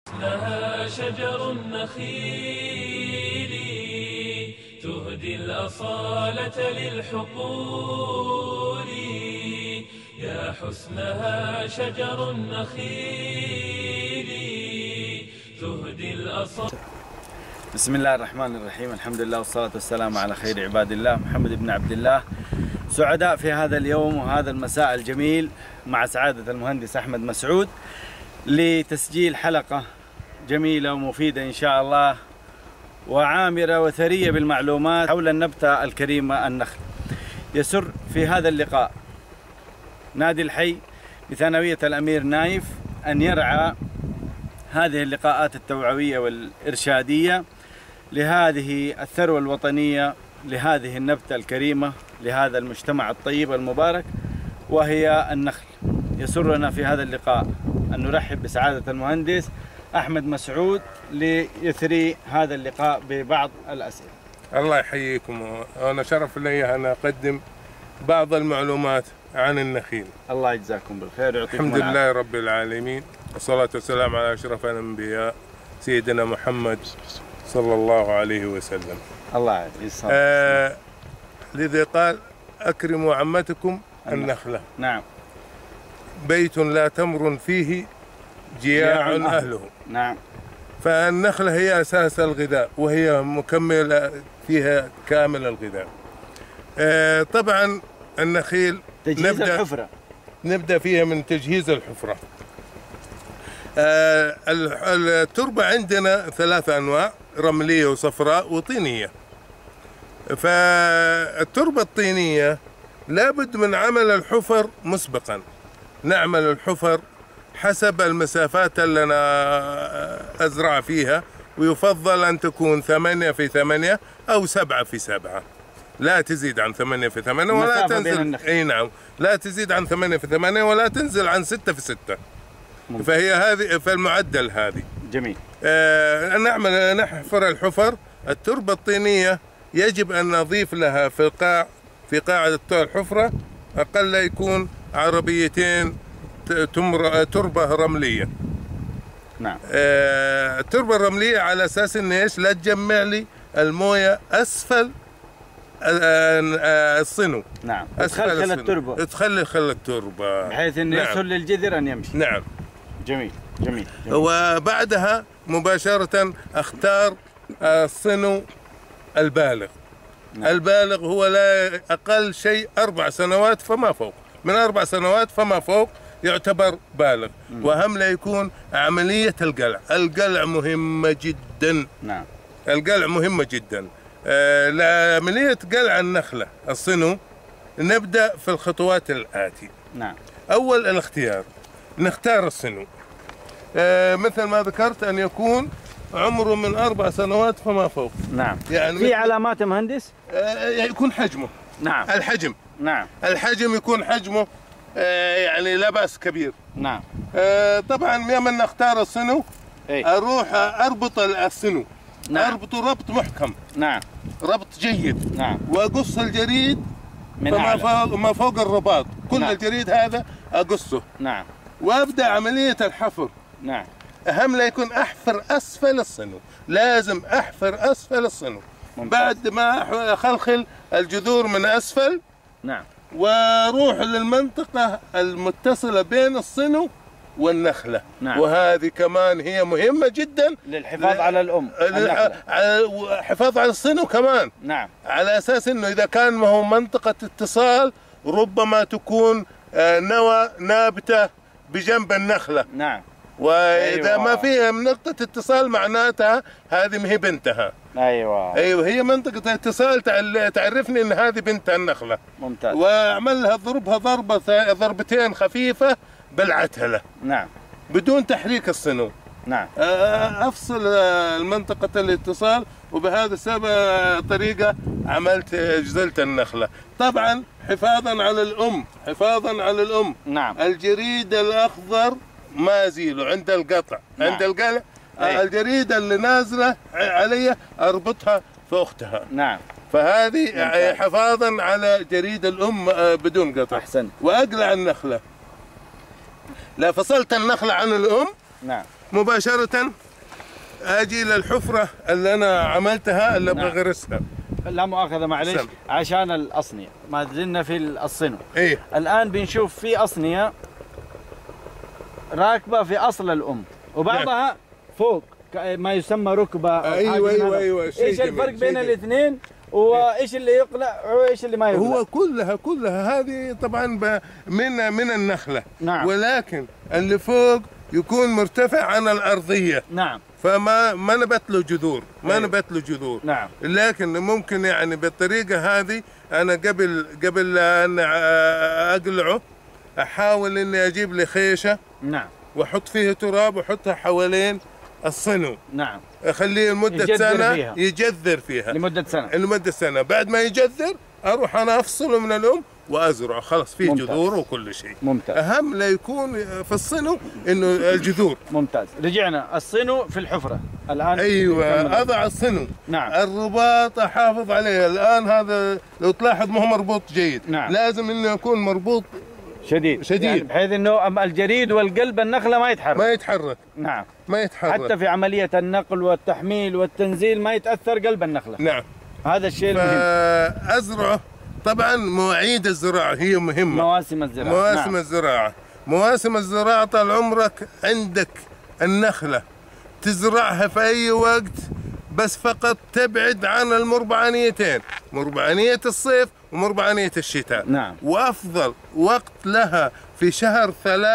لها شجر النخيل تهدي الأصالة للحقول، يا حسنها شجر النخيل تهدي الأصالة. بسم الله الرحمن الرحيم، الحمد لله والصلاة والسلام على خير عباد الله محمد بن عبد الله. سعداء في هذا اليوم وهذا المساء الجميل مع سعادة المهندس أحمد مسعود لتسجيل حلقة جميلة ومفيدة إن شاء الله، وعامرة وثرية بالمعلومات حول النبتة الكريمة النخل. يسر في هذا اللقاء نادي الحي بثانوية الأمير نايف أن يرعى هذه اللقاءات التوعوية والإرشادية لهذه الثروة الوطنية، لهذه النبتة الكريمة، لهذا المجتمع الطيب المبارك وهي النخل. يسرنا في هذا اللقاء أن نرحب بسعادة المهندس أحمد مسعود ليثري هذا اللقاء ببعض الأسئلة. الله يحييكم، وأنا شرف لي أن أقدم بعض المعلومات عن النخيل. الله يجزاكم بالخير ويعطيكم الحمد لله رب العالمين، والصلاة والسلام على أشرف الأنبياء سيدنا محمد صلى الله عليه وسلم. الله يسلمك. لذا قال أكرموا عمتكم النخلة. نعم. بيت لا تمر فيه جياع أهله. نعم. فالنخلة هي أساس الغذاء وهي مكملة فيها كامل الغذاء. طبعا النخيل تجهيز الحفرة، نبدأ فيها من تجهيز الحفرة. التربة عندنا ثلاث أنواع، رملية وصفراء وطينية. فالتربة الطينية لابد من عمل الحفر مسبقا، نعمل الحفر حسب المسافات اللي أنا أزرع فيها، ويفضل أن تكون 8 في 8 أو 7 في 7، لا تزيد عن 8 في 8 ولا تنزل. أي نعم، لا تزيد عن 8 في 8 ولا تنزل عن 6 في 6. فهي هذه في المعدل هذه. جميل. نحفر الحفر. التربة الطينية يجب أن نضيف لها في قاعدة الحفرة أقل يكون عربيتين تربة رملية. نعم. التربة الرملية على أساس إن إيش؟ لا تجمع لي الموية أسفل الصنو. نعم. تخلخل التربة. تخلخل التربة بحيث إنه يسهل للجذر أن يمشي. نعم. جميل. جميل. وبعدها مباشرة أختار الصنو البالغ. نعم. البالغ هو لا أقل شيء 4 سنوات فما فوق، من 4 سنوات فما فوق يعتبر بالغ. وأهم لا يكون عملية القلع. القلع مهمة جدا. نعم. القلع مهمة جدا. لعملية قلع النخلة الصنو نبدأ في الخطوات الآتي. نعم. أول الاختيار، نختار الصنو مثل ما ذكرت أن يكون عمره من 4 سنوات فما فوق. نعم. يعني في علامات مهندس؟ يكون حجمه. نعم. الحجم. نعم. الحجم يكون حجمه يعني لا بأس كبير. نعم. طبعا يوم نختار الصنو أروح أربط الصنو. نعم. أربطه ربط محكم. نعم. ربط جيد. نعم. وأقص الجريد من ما فوق الرباط، كل نعم. الجريد هذا أقصه. نعم. وأبدأ عملية الحفر. نعم. أهم لا يكون أحفر أسفل الصنو، لازم أحفر أسفل الصنو. بعد ما أخلخل الجذور من أسفل. نعم. واروح للمنطقة المتصلة بين الصنو والنخلة. نعم. وهذه كمان هي مهمة جدا للحفاظ على الأم. حفاظ على الصنو كمان. نعم. على أساس أنه إذا كان ما هو منطقة اتصال ربما تكون نوى نابتة بجنب النخلة. نعم. وإذا ما فيها نقطة اتصال معناتها هذه ما هي بنتها. أيوة. هي منطقة اتصال تعرفني أن هذه بنت النخلة. ممتاز. وأعملها ضربها ضربتين خفيفة بالعتلة. نعم. بدون تحريك الصنو. نعم. أفصل المنطقة الاتصال، وبهذا الطريقة عملت جزلت النخلة. طبعا حفاظا على الأم، حفاظا على الأم. نعم. الجريد الأخضر ما أزيله عند القطع. نعم. عند القلع الجريدة اللي نازلة علي أربطها في أختها. نعم. فهذه حفاظا على جريد الأم بدون قطع. أحسن. وأقلع النخلة. لا فصلت النخلة عن الأم. نعم. مباشرة اجي للحفرة اللي انا عملتها اللي ابغى اغرسها. لا مؤاخذة معلش سم. عشان الأصنية ما زلنا في الصنو. ايه الآن بنشوف في أصنية راكبة في أصل الأم وبعضها فوق ما يسمى ركبة أو ايوه حاجة من ايوه هذا. ايوه شيء إيش جميل، الفرق شيء بين جميل. الاثنين وإيش اللي يقلع وإيش اللي ما يقلع؟ هو كلها هذه طبعا من النخلة. نعم. ولكن اللي فوق يكون مرتفع عن الأرضية، نعم فما نبت له جذور، ما أيوة. نبت له جذور. نعم. لكن ممكن يعني بالطريقة هذه أنا قبل أن أقلعه أحاول إني أجيب لي خيشة نعم وأحط فيه تراب وأحطها حوالين الصنو، نعم أخليه لمدة يجذر سنة فيها. يجذر فيها لمدة سنة. بعد ما يجذر أروح أنا أفصله من الأم وأزرعه، خلاص فيه ممتاز. جذور وكل شيء. ممتاز. أهم لا يكون في الصنو إنه الجذور. ممتاز. رجعنا الصنو في الحفرة الآن. ايوه اضع الصنو. نعم. الرباط احافظ عليه. الان هذا لو تلاحظ ما هو مربوط جيد. نعم. لازم انه يكون مربوط شديد يعني بحيث انه الجريد والقلب النخله ما يتحرك. ما يتحرك. نعم. ما يتحرك حتى في عمليه النقل والتحميل والتنزيل ما يتاثر قلب النخله. نعم. هذا الشيء المهم. فازرعه. طبعا مواعيد الزراعه هي مهمه. مواسم الزراعه. مواسم نعم. الزراعه. مواسم الزراعه طال عمرك عندك النخله تزرعها في اي وقت، بس فقط تبعد عن المربعانيتين، مربعانية الصيف ومربعانية الشتاء. نعم. وأفضل وقت لها في شهر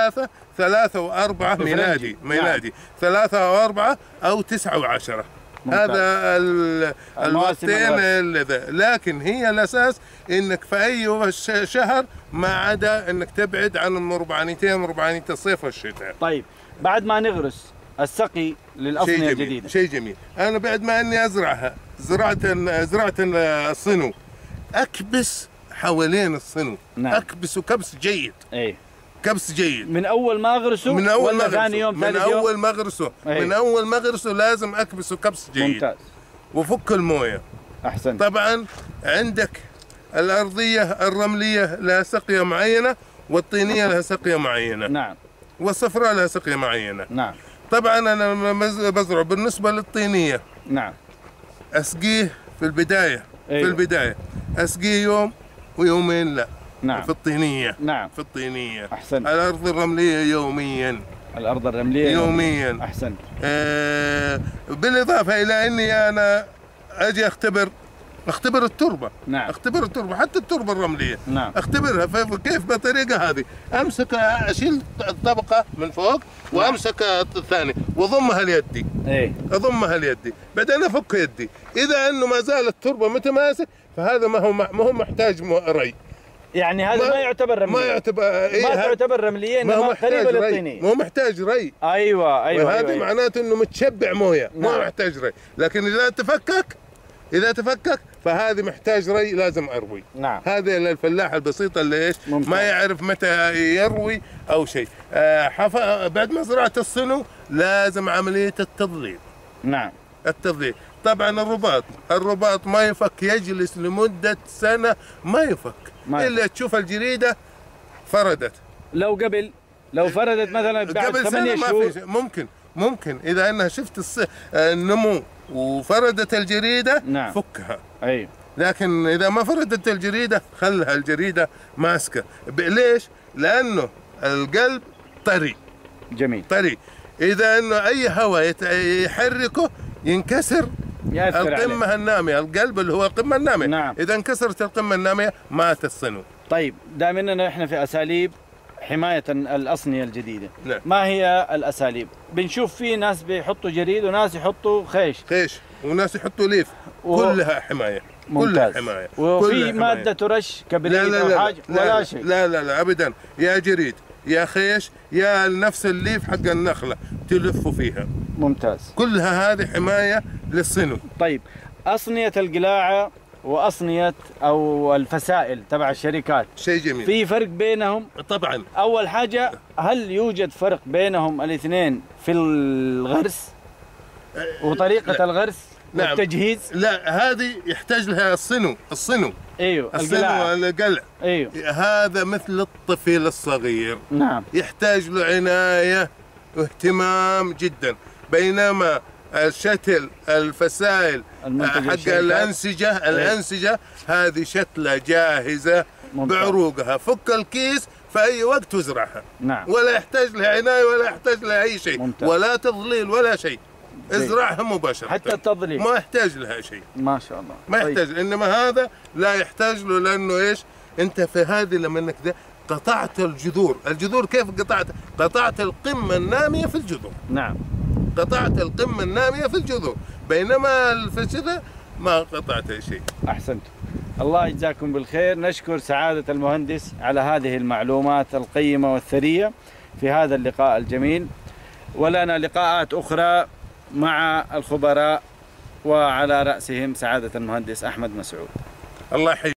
3 و4 ميلادي. نعم. 3 و4 أو 9 و10. هذا الوقتين. لكن هي الأساس إنك في أي شهر ما عدا إنك تبعد عن المربعانيتين، مربعانية الصيف والشتاء. طيب بعد ما نغرس السقي للأصنية الجديدة. شيء جميل. أنا بعد ما إني أزرعها زرعت الصنو، أكبس حوالين الصنو. نعم. أكبسه كبس جيد. ايه. كبس جيد من أول ما أغرسه من أول ولا ما ثاني يوم من ثالث يوم؟ أول ما أغرسه. أيه. من أول ما أغرسه لازم أكبسه كبس جيد. ممتاز. وفك الموية. أحسنت. طبعا عندك الأرضية الرملية لها سقية معينة، والطينية لها سقية معينة. نعم. والصفراء لها سقية معينة. نعم. طبعا أنا لما بزرع بالنسبة للطينية نعم. أسقيه في البداية. أيوة. في البداية أسقيه يوم ويومين لا. نعم. في الطينية. نعم. في الطينية. أحسنت. الأرض الرملية يوميا. الأرض الرملية يوميا. أحسنت. بالإضافة إلى أني أنا أجي أختبر التربة. نعم. أختبر التربة، حتى التربة الرملية. نعم. أختبرها كيف بالطريقة هذه. أمسك أشيل الطبقة من فوق وأمسك الثاني وأضمها ليدي. ايه. أضمها ليدي، بعدين أفك يدي. إذا أنه ما زال التربة متماسك فهذا ما هو محتاج ري. يعني هذا ما يعتبر رملية. ما يعتبر ما تعتبر رملية، ما هو انما محتاج قريبة ري. للطينية. ما هو محتاج ري. ايوه ايوه. وهذا أيوة. معناته انه متشبع مويه. نعم. ما محتاج ري. لكن اذا تفكك فهذه محتاج ري، لازم اروي. نعم. هذا للفلاح البسيط اللي ايش ممتاز. ما يعرف متى يروي او شيء. بعد ما زرعت الصنو لازم عمليه التضليل. نعم. التضليل. طبعا الرباط ما يفك، يجلس لمده سنه ما يفك الا تشوف الجريده فردت. لو فردت مثلا بعد قبل 8 سنة شهور ما في ممكن اذا انها شفت النمو وفردت الجريده. نعم. فكها. ايوه. لكن اذا ما فردت الجريده خلها الجريده ماسكه. ليش؟ لانه القلب طري. جميل. طري. اذا انه اي هواء يحركه ينكسر القمه عليه. الناميه، القلب اللي هو القمه الناميه. نعم. اذا انكسرت القمه الناميه مات الصنو. طيب دائما اننا احنا في اساليب حماية الأصنية الجديدة. نعم. ما هي الأساليب؟ بنشوف في ناس بيحطوا جريد وناس يحطوا خيش وناس يحطوا ليف. كلها حماية. ممتاز. كلها حماية. وفي كلها مادة ترش كبريت أو حاجة ولا شيء؟ لا أبدا. يا جريد يا خيش يا نفس الليف حق النخلة تلفوا فيها. ممتاز. كلها هذه حماية للصنو. طيب أصنية القلاعة وأصنية أو الفسائل تبع الشركات شيء جميل. في فرق بينهم؟ طبعا. أول حاجة، هل يوجد فرق بينهم الاثنين في الغرس وطريقة لا. الغرس نعم. والتجهيز؟ لا هذه يحتاج لها الصنو. ايوه. الصنو والقلع. ايوه. هذا مثل الطفل الصغير. نعم. يحتاج له عناية واهتمام جدا، بينما الشتل الفسائل حق الأنسجة هذه شتلة جاهزة بعروقها، فك الكيس في أي وقت وزرعها. نعم. ولا يحتاج لها عناية ولا يحتاج لها أي شيء. ممتاز. ولا تضليل ولا شيء، ازرعها مباشرة. حتى التضليل ما يحتاج لها شيء، ما شاء الله. ما يحتاج. إنما هذا لا يحتاج له، لأنه إيش؟ أنت في هذه لما إنك قطعت الجذور كيف قطعت القمة النامية في الجذور. نعم. قطعت القمة النامية في الجذور، بينما الفسدة ما قطعت أي شيء. أحسنت. الله يجزاكم بالخير. نشكر سعادة المهندس على هذه المعلومات القيمة والثرية في هذا اللقاء الجميل، ولنا لقاءات أخرى مع الخبراء وعلى رأسهم سعادة المهندس أحمد مسعود. الله يحييك.